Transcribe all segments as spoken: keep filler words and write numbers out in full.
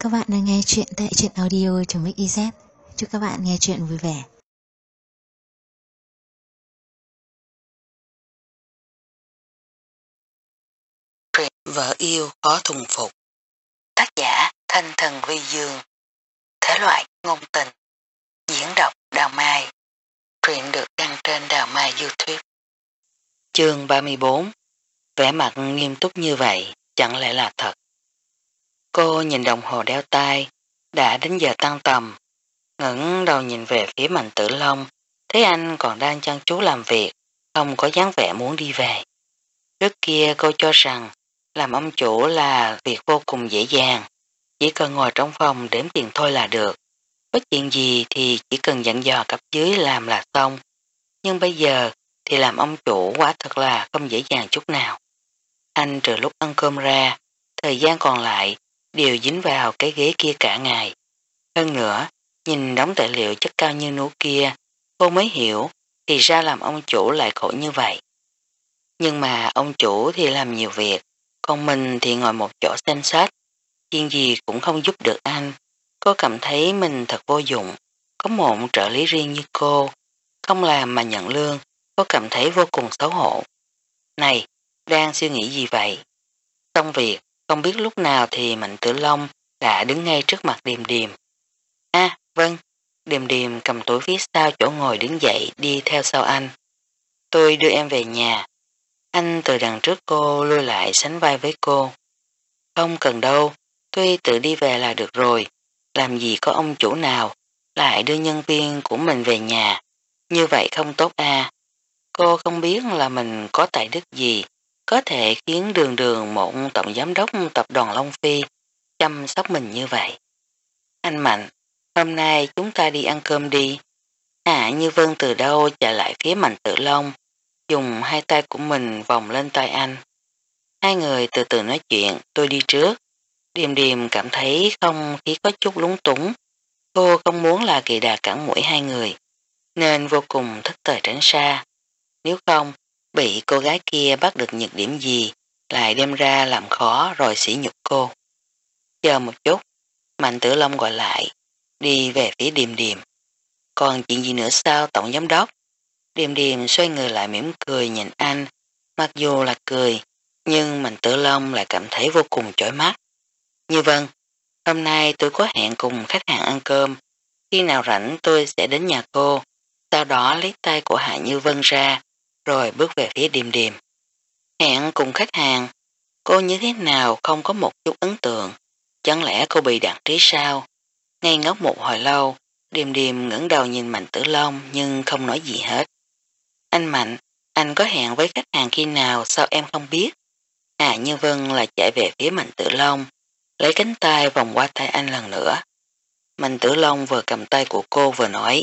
các bạn đang nghe chuyện tại truyện audio.mix.iz. Chúc các bạn nghe chuyện vui vẻ. Truyện Vợ yêu khó thuần phục. Tác giả Thanh Thần Vi Dương. Thể loại ngôn tình. Diễn đọc Đào Mai. Truyện được đăng trên Đào Mai YouTube. Chương ba mươi bốn. Vẻ mặt nghiêm túc như vậy chẳng lẽ là thật. Cô nhìn đồng hồ đeo tay, đã đến giờ tăng tầm, ngẩng đầu nhìn về phía Mạnh Tử Long, thấy anh còn đang chăm chú làm việc, không có dáng vẻ muốn đi về. Trước kia cô cho rằng làm ông chủ là việc vô cùng dễ dàng, chỉ cần ngồi trong phòng đếm tiền thôi là được. Có chuyện gì thì chỉ cần dặn dò cấp dưới làm là xong. Nhưng bây giờ thì làm ông chủ quả thật là không dễ dàng chút nào. Anh trừ lúc ăn cơm ra, thời gian còn lại đều dính vào cái ghế kia cả ngày. Hơn nữa, nhìn đống tài liệu chất cao như núi kia, cô mới hiểu thì ra làm ông chủ lại khổ như vậy. Nhưng mà ông chủ thì làm nhiều việc, còn mình thì ngồi một chỗ xem sách, chuyện gì cũng không giúp được anh. Cô cảm thấy mình thật vô dụng, có một trợ lý riêng như cô, không làm mà nhận lương, cô cảm thấy vô cùng xấu hổ. Này, đang suy nghĩ gì vậy? Xong việc, không biết lúc nào thì Mạnh Tử Long đã đứng ngay trước mặt Điềm Điềm. À, vâng, Điềm Điềm cầm túi phía sau chỗ ngồi đứng dậy đi theo sau anh. Tôi đưa em về nhà. Anh từ đằng trước cô lui lại sánh vai với cô. Không cần đâu, tôi tự đi về là được rồi. Làm gì có ông chủ nào lại đưa nhân viên của mình về nhà. Như vậy không tốt à. Cô không biết là mình có tài đức gì có thể khiến đường đường một tổng giám đốc tập đoàn Long Phi chăm sóc mình như vậy. Anh Mạnh, hôm nay chúng ta đi ăn cơm đi. Hạ Như Vân từ đâu chạy lại phía Mạnh Tử Long, dùng hai tay của mình vòng lên tay anh. Hai người từ từ nói chuyện, tôi đi trước. Điềm Điềm cảm thấy không khí có chút lúng túng. Cô không muốn là kỳ đà cản mũi hai người, nên vô cùng thích thời tránh xa. Nếu không, bị cô gái kia bắt được nhược điểm gì, lại đem ra làm khó rồi sỉ nhục cô. Chờ một chút, Mạnh Tử Long gọi lại, đi về phía Điềm Điềm. Còn chuyện gì nữa sao tổng giám đốc? Điềm Điềm xoay người lại mỉm cười nhìn anh, mặc dù là cười, nhưng Mạnh Tử Long lại cảm thấy vô cùng chói mắt. Như vâng, hôm nay tôi có hẹn cùng khách hàng ăn cơm, khi nào rảnh tôi sẽ đến nhà cô, sau đó lấy tay của Hạ Như Vân ra, rồi bước về phía Điềm Điềm. Hẹn cùng khách hàng, cô như thế nào không có một chút ấn tượng, chẳng lẽ cô bị đạn trí sao? Ngây ngốc một hồi lâu, Điềm Điềm ngẩng đầu nhìn Mạnh Tử Long nhưng không nói gì hết. Anh Mạnh, anh có hẹn với khách hàng khi nào sao em không biết? Hạ Như Vân là chạy về phía Mạnh Tử Long, lấy cánh tay vòng qua tay anh lần nữa. Mạnh Tử Long vừa cầm tay của cô vừa nói,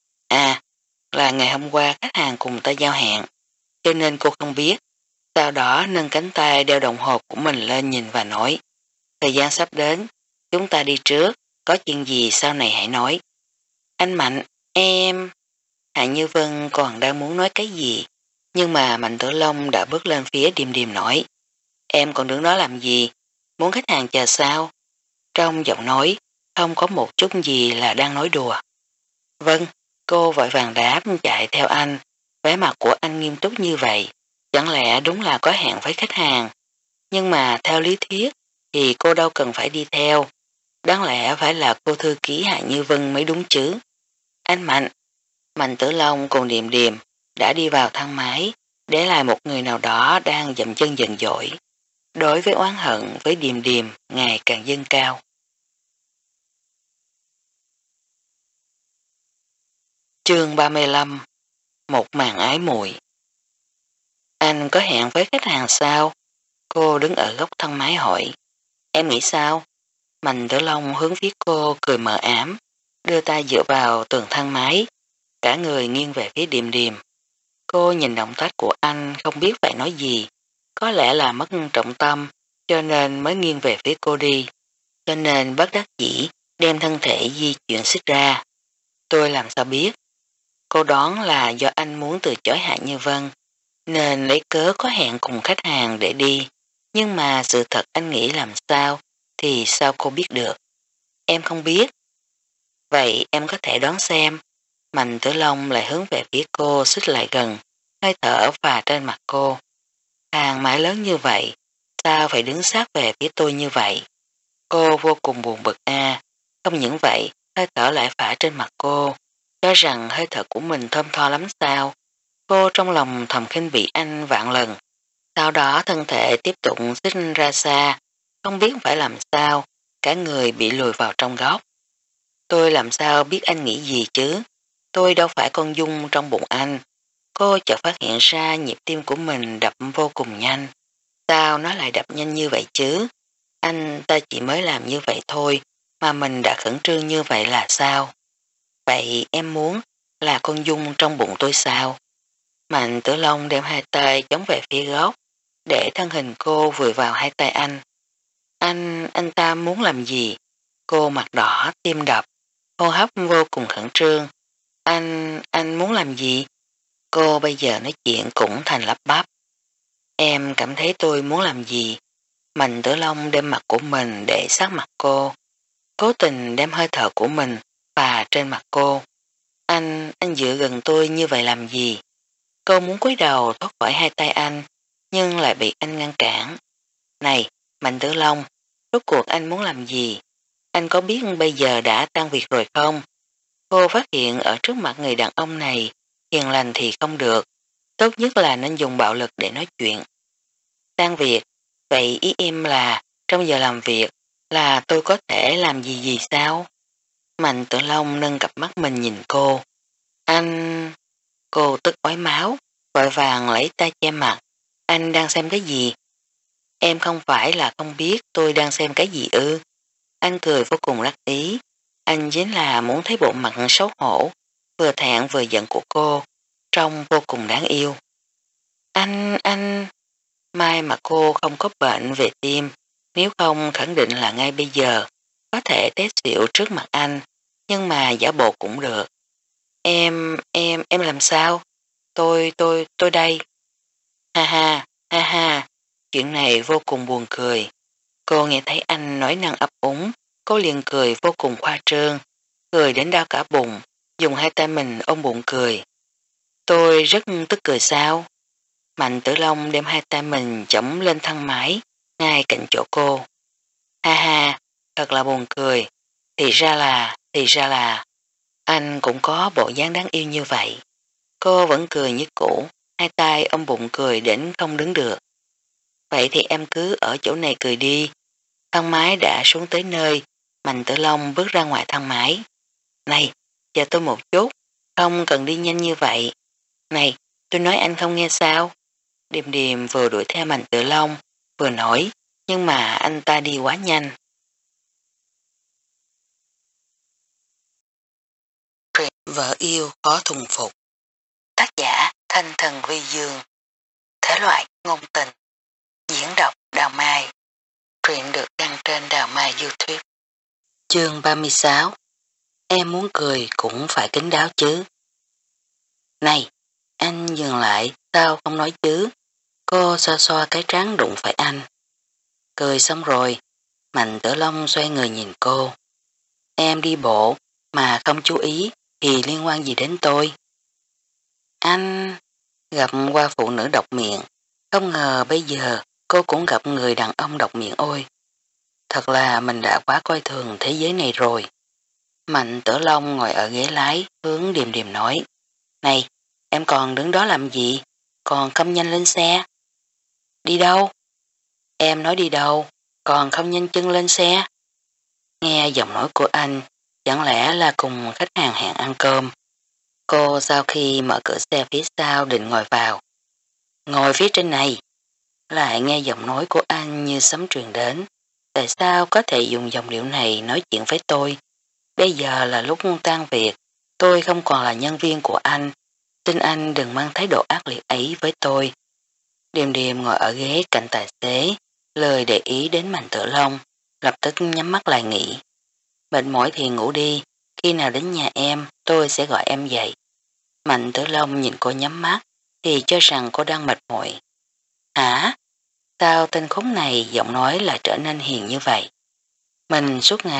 à, là ngày hôm qua khách hàng cùng ta giao hẹn, cho nên cô không biết. Sau đó nâng cánh tay đeo đồng hồ của mình lên nhìn và nói, thời gian sắp đến, chúng ta đi trước, có chuyện gì sau này hãy nói. Anh Mạnh, em... Hạ Như Vân còn đang muốn nói cái gì, nhưng mà Mạnh Tử Long đã bước lên phía Điềm Điềm nói, em còn đứng đó làm gì, muốn khách hàng chờ sao? Trong giọng nói, không có một chút gì là đang nói đùa. Vâng, cô vội vàng đáp chạy theo anh, vẻ mặt của anh nghiêm túc như vậy, chẳng lẽ đúng là có hẹn với khách hàng. Nhưng mà theo lý thuyết thì cô đâu cần phải đi theo, đáng lẽ phải là cô thư ký Hạ Như Vân mới đúng chứ. Anh Mạnh, Mạnh Tử Long cùng Điềm Điềm đã đi vào thang máy, để lại một người nào đó đang dậm chân dần dỗi. Đối với oán hận với Điềm Điềm ngày càng dâng cao. Chương ba mươi lăm. Một màn ái muội. Anh có hẹn với khách hàng sao? Cô đứng ở góc thang máy hỏi. Em nghĩ sao? Mạnh Tử Long hướng phía cô cười mờ ám, đưa tay dựa vào tường thang máy, cả người nghiêng về phía Điềm Điềm. Cô nhìn động tác của anh không biết phải nói gì, có lẽ là mất trọng tâm, cho nên mới nghiêng về phía cô đi, cho nên bất đắc dĩ đem thân thể di chuyển xích ra. Tôi làm sao biết? Cô đoán là do anh muốn từ chối Hạ Như Vân, nên lấy cớ có hẹn cùng khách hàng để đi, nhưng mà sự thật anh nghĩ làm sao thì sao cô biết được. em không biết. Vậy em có thể đoán xem. Mạnh Tử Long lại hướng về phía cô xích lại gần, hơi thở phà trên mặt cô. Hàng mãi lớn như vậy, sao phải đứng sát về phía tôi như vậy? Cô vô cùng buồn bực a. Không những vậy, hơi thở lại phả trên mặt cô, cho rằng hơi thở của mình thơm tho lắm sao. Cô trong lòng thầm khinh bị anh vạn lần. Sau đó thân thể tiếp tục xích ra xa, không biết phải làm sao, cả người bị lùi vào trong góc. Tôi làm sao biết anh nghĩ gì chứ? Tôi đâu phải con dung trong bụng anh. Cô chợt phát hiện ra nhịp tim của mình đập vô cùng nhanh. Sao nó lại đập nhanh như vậy chứ? Anh ta chỉ mới làm như vậy thôi, mà mình đã khẩn trương như vậy là sao? Vậy em muốn là con dung trong bụng tôi sao? Mạnh Tử Long đem hai tay chống về phía góc, để thân hình cô vùi vào hai tay anh. Anh, anh ta muốn làm gì? Cô mặt đỏ, tim đập, hô hấp vô cùng khẩn trương. Anh, anh muốn làm gì? Cô bây giờ nói chuyện cũng thành lắp bắp. Em cảm thấy tôi muốn làm gì? Mạnh Tử Long đem mặt của mình để sát mặt cô, cố tình đem hơi thở của mình và trên mặt cô. Anh, anh dựa gần tôi như vậy làm gì? Cô muốn cúi đầu thoát khỏi hai tay anh, nhưng lại bị anh ngăn cản. Này, Mạnh Tử Long, rốt cuộc anh muốn làm gì? Anh có biết bây giờ đã tan việc rồi không? Cô phát hiện ở trước mặt người đàn ông này, hiền lành thì không được, tốt nhất là nên dùng bạo lực để nói chuyện. Tan việc, vậy ý em là trong giờ làm việc là tôi có thể làm gì gì sao? Mạnh Tử Long nâng cặp mắt mình nhìn cô. Anh... Cô tức ói máu, vội vàng lấy tay che mặt. Anh đang xem cái gì? Em không phải là không biết tôi đang xem cái gì ư? Anh cười vô cùng đắc ý. Anh chính là muốn thấy bộ mặt xấu hổ, vừa thẹn vừa giận của cô, trông vô cùng đáng yêu. Anh, anh... May mà cô không có bệnh về tim, nếu không khẳng định là ngay bây giờ, có thể té xỉu trước mặt anh, nhưng mà giả bộ cũng được. Em, em, em làm sao? Tôi, tôi, tôi đây. Ha ha, ha ha, chuyện này vô cùng buồn cười. Cô nghe thấy anh nói năng ấp úng, cô liền cười vô cùng khoa trương, cười đến đau cả bụng, dùng hai tay mình ôm bụng cười. Tôi rất tức cười sao? Mạnh Tử Long đem hai tay mình chống lên thang máy, ngay cạnh chỗ cô. Ha ha, thật là buồn cười, thì ra là, thì ra là, anh cũng có bộ dáng đáng yêu như vậy. Cô vẫn cười như cũ, hai tay ôm bụng cười đến không đứng được. Vậy thì em cứ ở chỗ này cười đi. Thang máy đã xuống tới nơi, Mạnh Tử Long bước ra ngoài thang máy. Này, chờ tôi một chút, không cần đi nhanh như vậy. Này, tôi nói anh không nghe sao? Điềm Điềm vừa đuổi theo Mạnh Tử Long, vừa nói, nhưng mà anh ta đi quá nhanh. Truyện Vợ yêu khó thuần phục. Tác giả Thanh Thần Vi Dương. Thể loại ngôn tình. Diễn đọc Đào Mai. Truyện được đăng trên Đào Mai YouTube. Chương ba mươi sáu. Em muốn cười cũng phải kín đáo chứ. Này, anh dừng lại, sao không nói chứ? Cô xoa xoa cái trán đụng phải anh. Cười xong rồi, Mạnh Tử Long xoay người nhìn cô. Em đi bộ mà không chú ý thì liên quan gì đến tôi? Anh gặp qua phụ nữ độc miệng, không ngờ bây giờ cô cũng gặp người đàn ông độc miệng ôi. Thật là mình đã quá coi thường thế giới này rồi. Mạnh Tử Long ngồi ở ghế lái hướng Điềm Điềm nói. Này, em còn đứng đó làm gì? Còn không nhanh lên xe. Đi đâu? Em nói đi đâu? Còn không nhanh chân lên xe. Nghe giọng nói của anh, chẳng lẽ là cùng khách hàng hẹn ăn cơm. Cô sau khi mở cửa xe phía sau định ngồi vào. Ngồi phía trên này. Lại nghe giọng nói của anh như sấm truyền đến. Tại sao có thể dùng giọng điệu này nói chuyện với tôi? Bây giờ là lúc tan việc, tôi không còn là nhân viên của anh. Xin anh đừng mang thái độ ác liệt ấy với tôi. Điềm Điềm ngồi ở ghế cạnh tài xế, lời để ý đến Mạnh Tử Long, lập tức nhắm mắt lại nghỉ. Mệt mỏi thì ngủ đi, khi nào đến nhà em, tôi sẽ gọi em dậy. Mạnh Tử Long nhìn cô nhắm mắt, thì cho rằng cô đang mệt mỏi. Hả? Sao tên khốn này giọng nói là trở nên hiền như vậy? Mình suốt ngày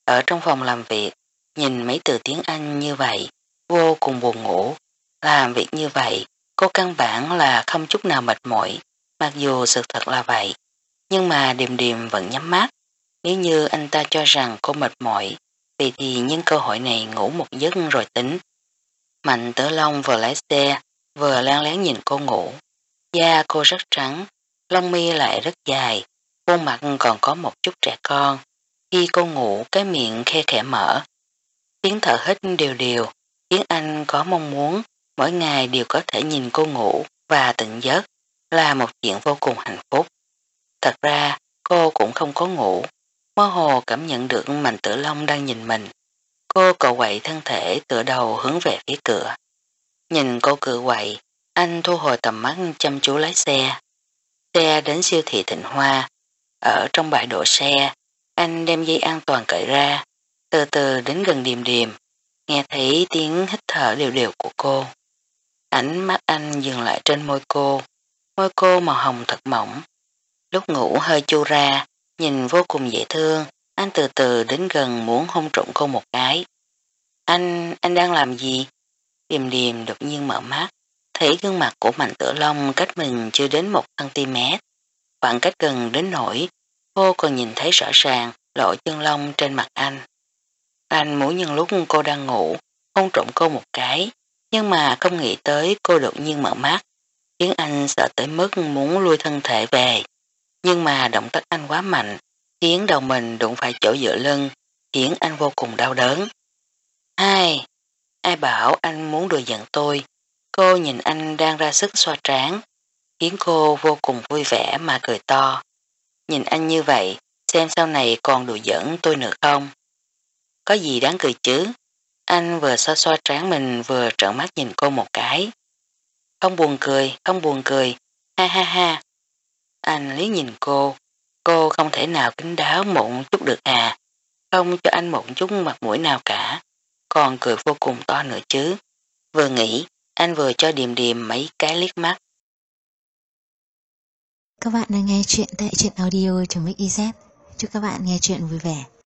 Ở trong phòng làm việc, nhìn mấy từ tiếng Anh như vậy, vô cùng buồn ngủ. Làm việc như vậy, cô căn bản là không chút nào mệt mỏi, mặc dù sự thật là vậy. Nhưng mà Điềm Điềm vẫn nhắm mắt. Nếu như anh ta cho rằng cô mệt mỏi, vậy thì nhân cơ hội này ngủ một giấc rồi tính. Mạnh Tử Long vừa lái xe, vừa lén lén nhìn cô ngủ. Da cô rất trắng, lông mi lại rất dài, khuôn mặt còn có một chút trẻ con. Khi cô ngủ, cái miệng khe khẽ mở. Tiếng thở hít đều đều, khiến anh có mong muốn mỗi ngày đều có thể nhìn cô ngủ và tỉnh giấc, là một chuyện vô cùng hạnh phúc. Thật ra, cô cũng không có ngủ, mơ hồ cảm nhận được Mạnh Tử Long đang nhìn mình. Cô cậu quậy thân thể tựa đầu hướng về phía cửa. Nhìn cô cự quậy, anh thu hồi tầm mắt chăm chú lái xe. Xe đến siêu thị Thịnh Hoa. Ở trong bãi đổ xe, anh đem dây an toàn cởi ra, từ từ đến gần Điềm Điềm, nghe thấy tiếng hít thở đều đều của cô. Ánh mắt anh dừng lại trên môi cô, môi cô màu hồng thật mỏng. Lúc ngủ hơi chu ra, nhìn vô cùng dễ thương, anh từ từ đến gần muốn hôn trụng cô một cái. Anh, anh đang làm gì? Điềm Điềm đột nhiên mở mắt, thấy gương mặt của Mạnh Tử Long cách mình chưa đến một cm, khoảng cách gần đến nỗi cô còn nhìn thấy rõ ràng lỗ chân lông trên mặt anh. Anh muốn nhân lúc cô đang ngủ, hôn trộm cô một cái, nhưng mà không nghĩ tới cô đột nhiên mở mắt, khiến anh sợ tới mức muốn lui thân thể về. Nhưng mà động tác anh quá mạnh, khiến đầu mình đụng phải chỗ dựa lưng, khiến anh vô cùng đau đớn. Ai? Ai bảo anh muốn đùa giận tôi? Cô nhìn anh đang ra sức xoa trán, khiến cô vô cùng vui vẻ mà cười to. Nhìn anh như vậy, xem sau này còn đùa giỡn tôi nữa không? Có gì đáng cười chứ? Anh vừa xoa xoa trán mình vừa trợn mắt nhìn cô một cái. Không buồn cười, không buồn cười, ha ha ha. Anh liếc nhìn cô, cô không thể nào kín đáo một chút được à, không cho anh một chút mặt mũi nào cả, còn cười vô cùng to nữa chứ. Vừa nghĩ, anh vừa cho Điềm Điềm mấy cái liếc mắt. Các bạn đang nghe chuyện tại truyện audio.mixyz. Chúc các bạn nghe chuyện vui vẻ.